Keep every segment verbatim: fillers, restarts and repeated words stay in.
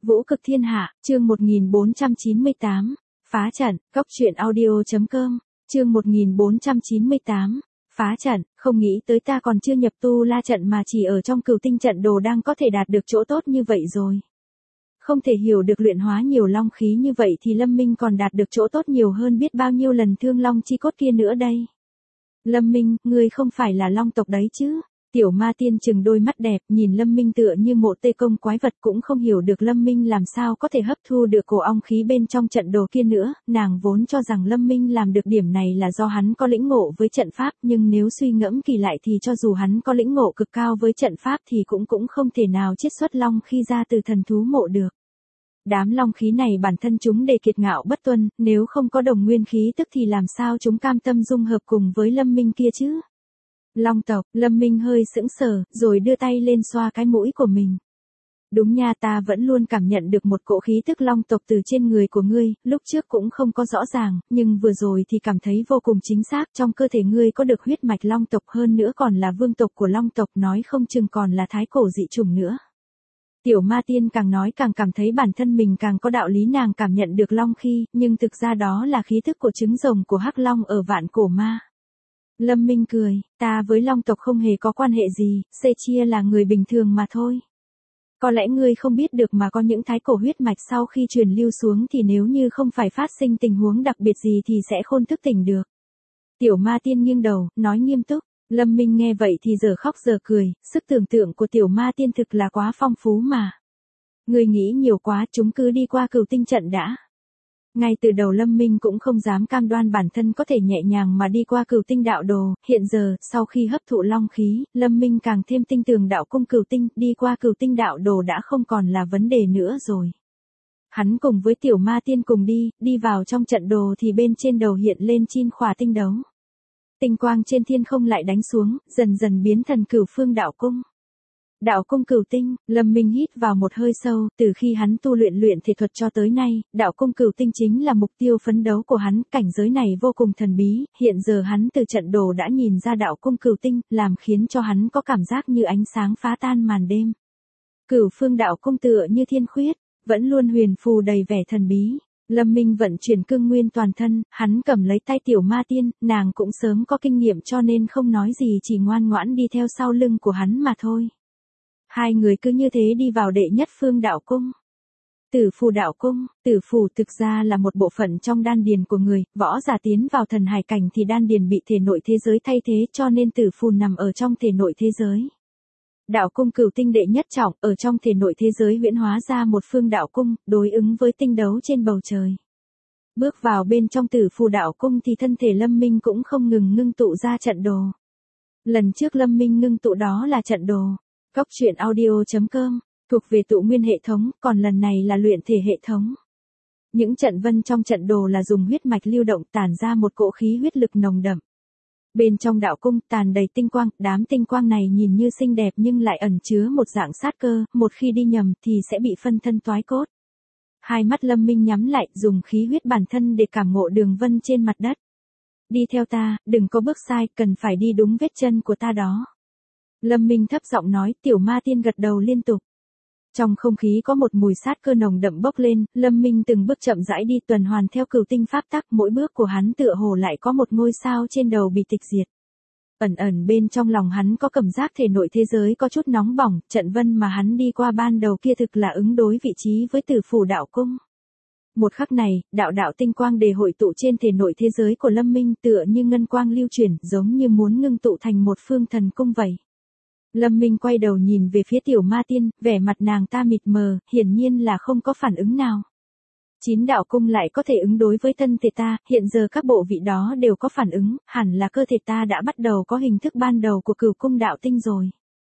Vũ cực thiên hạ, chương một nghìn bốn trăm chín mươi tám, phá trận, góc truyện audio chấm com, chương một nghìn bốn trăm chín mươi tám, phá trận, không nghĩ tới ta còn chưa nhập tu la trận mà chỉ ở trong cửu tinh trận đồ đang có thể đạt được chỗ tốt như vậy rồi. Không thể hiểu được luyện hóa nhiều long khí như vậy thì Lâm Minh còn đạt được chỗ tốt nhiều hơn biết bao nhiêu lần thương long chi cốt kia nữa đây. Lâm Minh, ngươi không phải là long tộc đấy chứ? Tiểu ma tiên chừng đôi mắt đẹp nhìn Lâm Minh tựa như mộ tê công quái vật, cũng không hiểu được Lâm Minh làm sao có thể hấp thu được cổ ong khí bên trong trận đồ kia nữa. Nàng vốn cho rằng Lâm Minh làm được điểm này là do hắn có lĩnh ngộ với trận pháp, nhưng nếu suy ngẫm kỳ lại thì cho dù hắn có lĩnh ngộ cực cao với trận pháp thì cũng cũng không thể nào chiết xuất long khí ra từ thần thú mộ được. Đám long khí này bản thân chúng đề kiệt ngạo bất tuân, nếu không có đồng nguyên khí tức thì làm sao chúng cam tâm dung hợp cùng với Lâm Minh kia chứ? Long tộc, Lâm Minh hơi sững sờ, rồi đưa tay lên xoa cái mũi của mình. Đúng nha, ta vẫn luôn cảm nhận được một cỗ khí tức long tộc từ trên người của ngươi, lúc trước cũng không có rõ ràng, nhưng vừa rồi thì cảm thấy vô cùng chính xác, trong cơ thể ngươi có được huyết mạch long tộc, hơn nữa còn là vương tộc của long tộc, nói không chừng còn là thái cổ dị chủng nữa. Tiểu ma tiên càng nói càng cảm thấy bản thân mình càng có đạo lý, nàng cảm nhận được long khí, nhưng thực ra đó là khí tức của trứng rồng của hắc long ở vạn cổ ma. Lâm Minh cười, ta với long tộc không hề có quan hệ gì, xê chia là người bình thường mà thôi. Có lẽ ngươi không biết được mà có những thái cổ huyết mạch sau khi truyền lưu xuống thì nếu như không phải phát sinh tình huống đặc biệt gì thì sẽ khôn thức tỉnh được. Tiểu ma tiên nghiêng đầu, nói nghiêm túc. Lâm Minh nghe vậy thì giờ khóc giờ cười, sức tưởng tượng của tiểu ma tiên thực là quá phong phú mà. Ngươi nghĩ nhiều quá, chúng cứ đi qua cửu tinh trận đã. Ngay từ đầu Lâm Minh cũng không dám cam đoan bản thân có thể nhẹ nhàng mà đi qua cửu tinh đạo đồ, hiện giờ, sau khi hấp thụ long khí, Lâm Minh càng thêm tinh tường đạo cung cửu tinh, đi qua cửu tinh đạo đồ đã không còn là vấn đề nữa rồi. Hắn cùng với tiểu ma tiên cùng đi, đi vào trong trận đồ thì bên trên đầu hiện lên chin khỏa tinh đấu. Tinh quang trên thiên không lại đánh xuống, dần dần biến thành cửu phương đạo cung. Đạo cung cửu tinh, Lâm Minh hít vào một hơi sâu, từ khi hắn tu luyện luyện thể thuật cho tới nay, đạo cung cửu tinh chính là mục tiêu phấn đấu của hắn, cảnh giới này vô cùng thần bí, hiện giờ hắn từ trận đồ đã nhìn ra đạo cung cửu tinh, làm khiến cho hắn có cảm giác như ánh sáng phá tan màn đêm. Cửu phương đạo cung tựa như thiên khuyết, vẫn luôn huyền phù đầy vẻ thần bí. Lâm Minh vận chuyển cương nguyên toàn thân, hắn cầm lấy tay tiểu ma tiên, nàng cũng sớm có kinh nghiệm cho nên không nói gì, chỉ ngoan ngoãn đi theo sau lưng của hắn mà thôi. Hai người cứ như thế đi vào đệ nhất phương đạo cung. Tử phù đạo cung, tử phù thực ra là một bộ phận trong đan điền của người, võ giả tiến vào thần hải cảnh thì đan điền bị thể nội thế giới thay thế, cho nên tử phù nằm ở trong thể nội thế giới. Đạo cung cửu tinh đệ nhất trọng, ở trong thể nội thế giới huyễn hóa ra một phương đạo cung, đối ứng với tinh đấu trên bầu trời. Bước vào bên trong tử phù đạo cung thì thân thể Lâm Minh cũng không ngừng ngưng tụ ra trận đồ. Lần trước Lâm Minh ngưng tụ đó là trận đồ. Góc truyện audio chấm com, thuộc về tụ nguyên hệ thống, còn lần này là luyện thể hệ thống. Những trận vân trong trận đồ là dùng huyết mạch lưu động tản ra một cỗ khí huyết lực nồng đậm. Bên trong đạo cung tàn đầy tinh quang, đám tinh quang này nhìn như xinh đẹp nhưng lại ẩn chứa một dạng sát cơ, một khi đi nhầm thì sẽ bị phân thân toái cốt. Hai mắt Lâm Minh nhắm lại, dùng khí huyết bản thân để cảm ngộ đường vân trên mặt đất. Đi theo ta, đừng có bước sai, cần phải đi đúng vết chân của ta đó. Lâm Minh thấp giọng nói, tiểu ma tiên gật đầu liên tục. Trong không khí có một mùi sát cơ nồng đậm bốc lên, Lâm Minh từng bước chậm rãi đi tuần hoàn theo cửu tinh pháp tắc, mỗi bước của hắn tựa hồ lại có một ngôi sao trên đầu bị tịch diệt. Ẩn ẩn bên trong lòng hắn có cảm giác thể nội thế giới có chút nóng bỏng, trận vân mà hắn đi qua ban đầu kia thực là ứng đối vị trí với tử phù đạo cung. Một khắc này, đạo đạo tinh quang đề hội tụ trên thể nội thế giới của Lâm Minh tựa như ngân quang lưu chuyển, giống như muốn ngưng tụ thành một phương thần cung vậy. Lâm Minh quay đầu nhìn về phía tiểu ma tiên, vẻ mặt nàng ta mịt mờ, hiển nhiên là không có phản ứng nào. Chín đạo cung lại có thể ứng đối với thân thể ta, hiện giờ các bộ vị đó đều có phản ứng, hẳn là cơ thể ta đã bắt đầu có hình thức ban đầu của cửu cung đạo tinh rồi.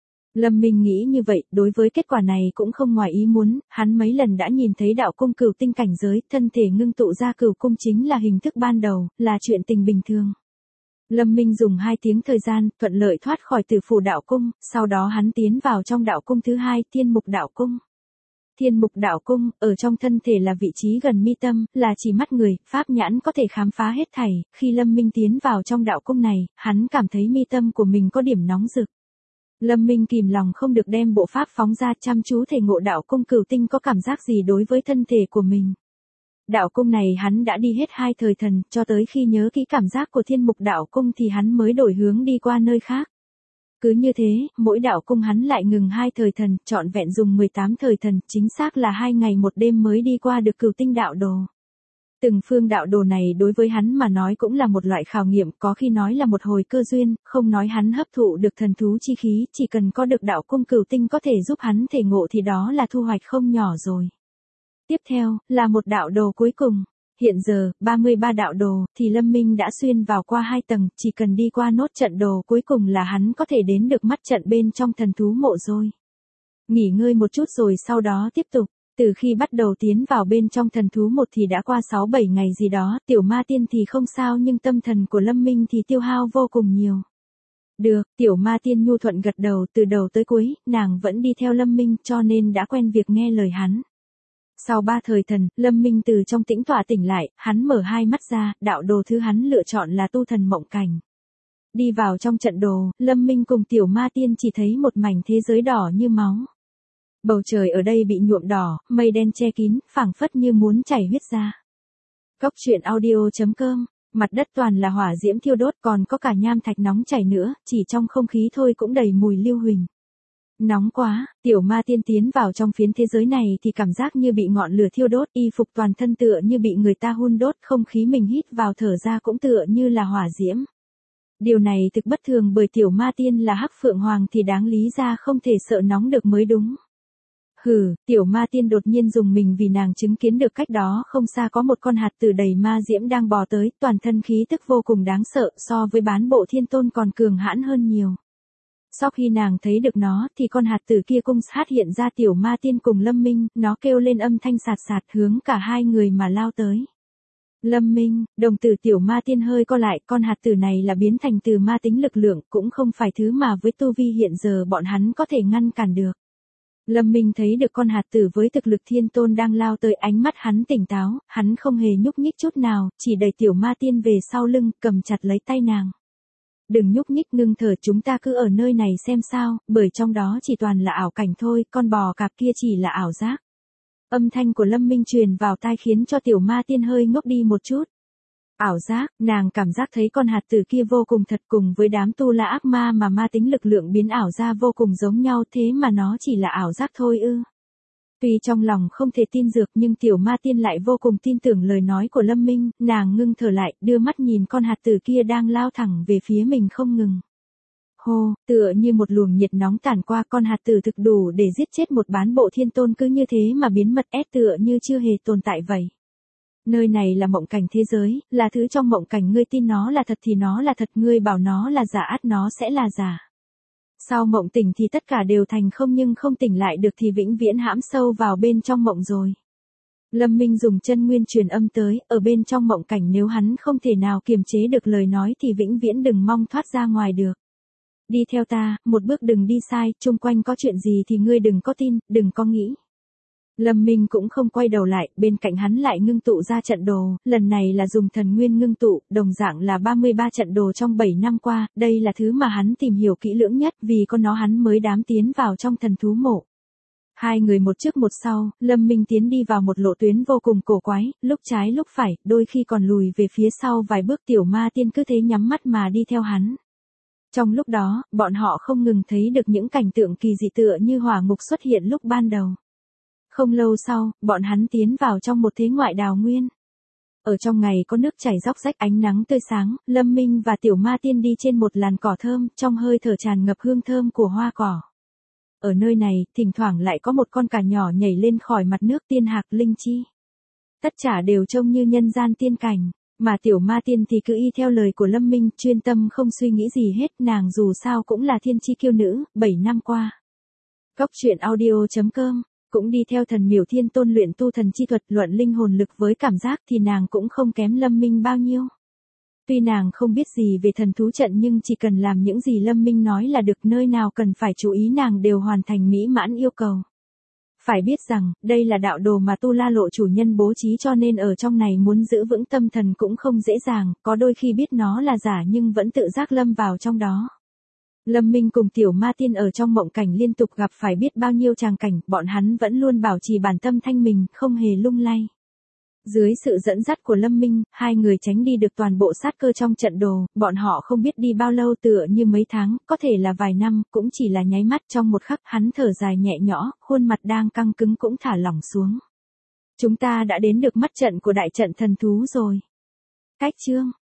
Lâm Minh nghĩ như vậy, đối với kết quả này cũng không ngoài ý muốn, hắn mấy lần đã nhìn thấy đạo cung cửu tinh cảnh giới, thân thể ngưng tụ ra cửu cung chính là hình thức ban đầu, là chuyện tình bình thường. Lâm Minh dùng hai tiếng thời gian, thuận lợi thoát khỏi tử phù đạo cung, sau đó hắn tiến vào trong đạo cung thứ hai, thiên mục đạo cung. Thiên mục đạo cung, ở trong thân thể là vị trí gần mi tâm, là chỉ mắt người, pháp nhãn có thể khám phá hết thảy, khi Lâm Minh tiến vào trong đạo cung này, hắn cảm thấy mi tâm của mình có điểm nóng rực. Lâm Minh kìm lòng không được đem bộ pháp phóng ra, chăm chú thể ngộ đạo cung cửu tinh có cảm giác gì đối với thân thể của mình. Đạo cung này hắn đã đi hết hai thời thần, cho tới khi nhớ kỹ cảm giác của thiên mục đạo cung thì hắn mới đổi hướng đi qua nơi khác. Cứ như thế, mỗi đạo cung hắn lại ngừng hai thời thần, trọn vẹn dùng mười tám thời thần, chính xác là hai ngày một đêm mới đi qua được cửu tinh đạo đồ. Từng phương đạo đồ này đối với hắn mà nói cũng là một loại khảo nghiệm, có khi nói là một hồi cơ duyên, không nói hắn hấp thụ được thần thú chi khí, chỉ cần có được đạo cung cửu tinh có thể giúp hắn thể ngộ thì đó là thu hoạch không nhỏ rồi. Tiếp theo, là một đạo đồ cuối cùng. Hiện giờ, ba mươi ba đạo đồ, thì Lâm Minh đã xuyên vào qua hai tầng, chỉ cần đi qua nốt trận đồ cuối cùng là hắn có thể đến được mắt trận bên trong thần thú mộ rồi. Nghỉ ngơi một chút rồi sau đó tiếp tục. Từ khi bắt đầu tiến vào bên trong thần thú một thì đã qua sáu bảy ngày gì đó, tiểu ma tiên thì không sao nhưng tâm thần của Lâm Minh thì tiêu hao vô cùng nhiều. Được, tiểu ma tiên nhu thuận gật đầu, từ đầu tới cuối, nàng vẫn đi theo Lâm Minh cho nên đã quen việc nghe lời hắn. Sau ba thời thần, Lâm Minh từ trong tĩnh tọa tỉnh lại, hắn mở hai mắt ra, đạo đồ thứ hắn lựa chọn là tu thần mộng cảnh. Đi vào trong trận đồ, Lâm Minh cùng tiểu ma tiên chỉ thấy một mảnh thế giới đỏ như máu. Bầu trời ở đây bị nhuộm đỏ, mây đen che kín, phảng phất như muốn chảy huyết ra. Cốc truyện audio chấm com, mặt đất toàn là hỏa diễm thiêu đốt, còn có cả nham thạch nóng chảy nữa, chỉ trong không khí thôi cũng đầy mùi lưu huỳnh. Nóng quá, tiểu ma tiên tiến vào trong phiến thế giới này thì cảm giác như bị ngọn lửa thiêu đốt, y phục toàn thân tựa như bị người ta hun đốt, không khí mình hít vào thở ra cũng tựa như là hỏa diễm. Điều này thực bất thường bởi tiểu ma tiên là Hắc Phượng Hoàng thì đáng lý ra không thể sợ nóng được mới đúng. Hừ, tiểu ma tiên đột nhiên dùng mình vì nàng chứng kiến được cách đó không xa có một con hạt tử đầy ma diễm đang bò tới, toàn thân khí tức vô cùng đáng sợ, so với bán bộ thiên tôn còn cường hãn hơn nhiều. Sau khi nàng thấy được nó thì con hạt tử kia cung sát hiện ra tiểu ma tiên cùng Lâm Minh, nó kêu lên âm thanh sạt sạt hướng cả hai người mà lao tới. Lâm Minh, đồng tử tiểu ma tiên hơi co lại, con hạt tử này là biến thành từ ma tính lực lượng, cũng không phải thứ mà với tu vi hiện giờ bọn hắn có thể ngăn cản được. Lâm Minh thấy được con hạt tử với thực lực thiên tôn đang lao tới, ánh mắt hắn tỉnh táo, hắn không hề nhúc nhích chút nào, chỉ đẩy tiểu ma tiên về sau lưng, cầm chặt lấy tay nàng. Đừng nhúc nhích, ngưng thở, chúng ta cứ ở nơi này xem sao, bởi trong đó chỉ toàn là ảo cảnh thôi, con bò cạp kia chỉ là ảo giác. Âm thanh của Lâm Minh truyền vào tai khiến cho tiểu ma tiên hơi ngốc đi một chút. Ảo giác, nàng cảm giác thấy con hạt tử kia vô cùng thật, cùng với đám tu la ác ma mà ma tính lực lượng biến ảo ra vô cùng giống nhau, thế mà nó chỉ là ảo giác thôi ư. Tuy trong lòng không thể tin dược nhưng tiểu ma tiên lại vô cùng tin tưởng lời nói của Lâm Minh, nàng ngưng thở lại, đưa mắt nhìn con hạt tử kia đang lao thẳng về phía mình không ngừng. Hô, tựa như một luồng nhiệt nóng tản qua, con hạt tử thực đủ để giết chết một bán bộ thiên tôn, cứ như thế mà biến mất ép tựa như chưa hề tồn tại vậy. Nơi này là mộng cảnh thế giới, là thứ trong mộng cảnh, ngươi tin nó là thật thì nó là thật, ngươi bảo nó là giả ắt nó sẽ là giả. Sau mộng tỉnh thì tất cả đều thành không, nhưng không tỉnh lại được thì vĩnh viễn hãm sâu vào bên trong mộng rồi. Lâm Minh dùng chân nguyên truyền âm tới, ở bên trong mộng cảnh nếu hắn không thể nào kiềm chế được lời nói thì vĩnh viễn đừng mong thoát ra ngoài được. Đi theo ta, một bước đừng đi sai, chung quanh có chuyện gì thì ngươi đừng có tin, đừng có nghĩ. Lâm Minh cũng không quay đầu lại, bên cạnh hắn lại ngưng tụ ra trận đồ, lần này là dùng thần nguyên ngưng tụ, đồng dạng là ba mươi ba trận đồ trong bảy năm qua, đây là thứ mà hắn tìm hiểu kỹ lưỡng nhất, vì có nó hắn mới dám tiến vào trong thần thú mộ. Hai người một trước một sau, Lâm Minh tiến đi vào một lộ tuyến vô cùng cổ quái, lúc trái lúc phải, đôi khi còn lùi về phía sau vài bước, tiểu ma tiên cứ thế nhắm mắt mà đi theo hắn. Trong lúc đó, bọn họ không ngừng thấy được những cảnh tượng kỳ dị tựa như hỏa ngục xuất hiện lúc ban đầu. Không lâu sau, bọn hắn tiến vào trong một thế ngoại đào nguyên. Ở trong ngày có nước chảy róc rách, ánh nắng tươi sáng, Lâm Minh và tiểu ma tiên đi trên một làn cỏ thơm, trong hơi thở tràn ngập hương thơm của hoa cỏ. Ở nơi này, thỉnh thoảng lại có một con cà nhỏ nhảy lên khỏi mặt nước, tiên hạc, linh chi. Tất cả đều trông như nhân gian tiên cảnh, mà tiểu ma tiên thì cứ y theo lời của Lâm Minh, chuyên tâm không suy nghĩ gì hết, nàng dù sao cũng là thiên chi kiêu nữ, bảy năm qua. Cốc truyện audio chấm com cũng đi theo thần miểu thiên tôn luyện tu thần chi thuật, luận linh hồn lực với cảm giác thì nàng cũng không kém Lâm Minh bao nhiêu. Tuy nàng không biết gì về thần thú trận nhưng chỉ cần làm những gì Lâm Minh nói là được, nơi nào cần phải chú ý nàng đều hoàn thành mỹ mãn yêu cầu. Phải biết rằng, đây là đạo đồ mà Tu La Lộ chủ nhân bố trí cho nên ở trong này muốn giữ vững tâm thần cũng không dễ dàng, có đôi khi biết nó là giả nhưng vẫn tự giác lâm vào trong đó. Lâm Minh cùng tiểu ma tiên ở trong mộng cảnh liên tục gặp phải biết bao nhiêu tràng cảnh, bọn hắn vẫn luôn bảo trì bản tâm thanh mình, không hề lung lay. Dưới sự dẫn dắt của Lâm Minh, hai người tránh đi được toàn bộ sát cơ trong trận đồ, bọn họ không biết đi bao lâu tựa như mấy tháng, có thể là vài năm, cũng chỉ là nháy mắt trong một khắc, hắn thở dài nhẹ nhõ, khuôn mặt đang căng cứng cũng thả lỏng xuống. Chúng ta đã đến được mắt trận của đại trận thần thú rồi. Cách chương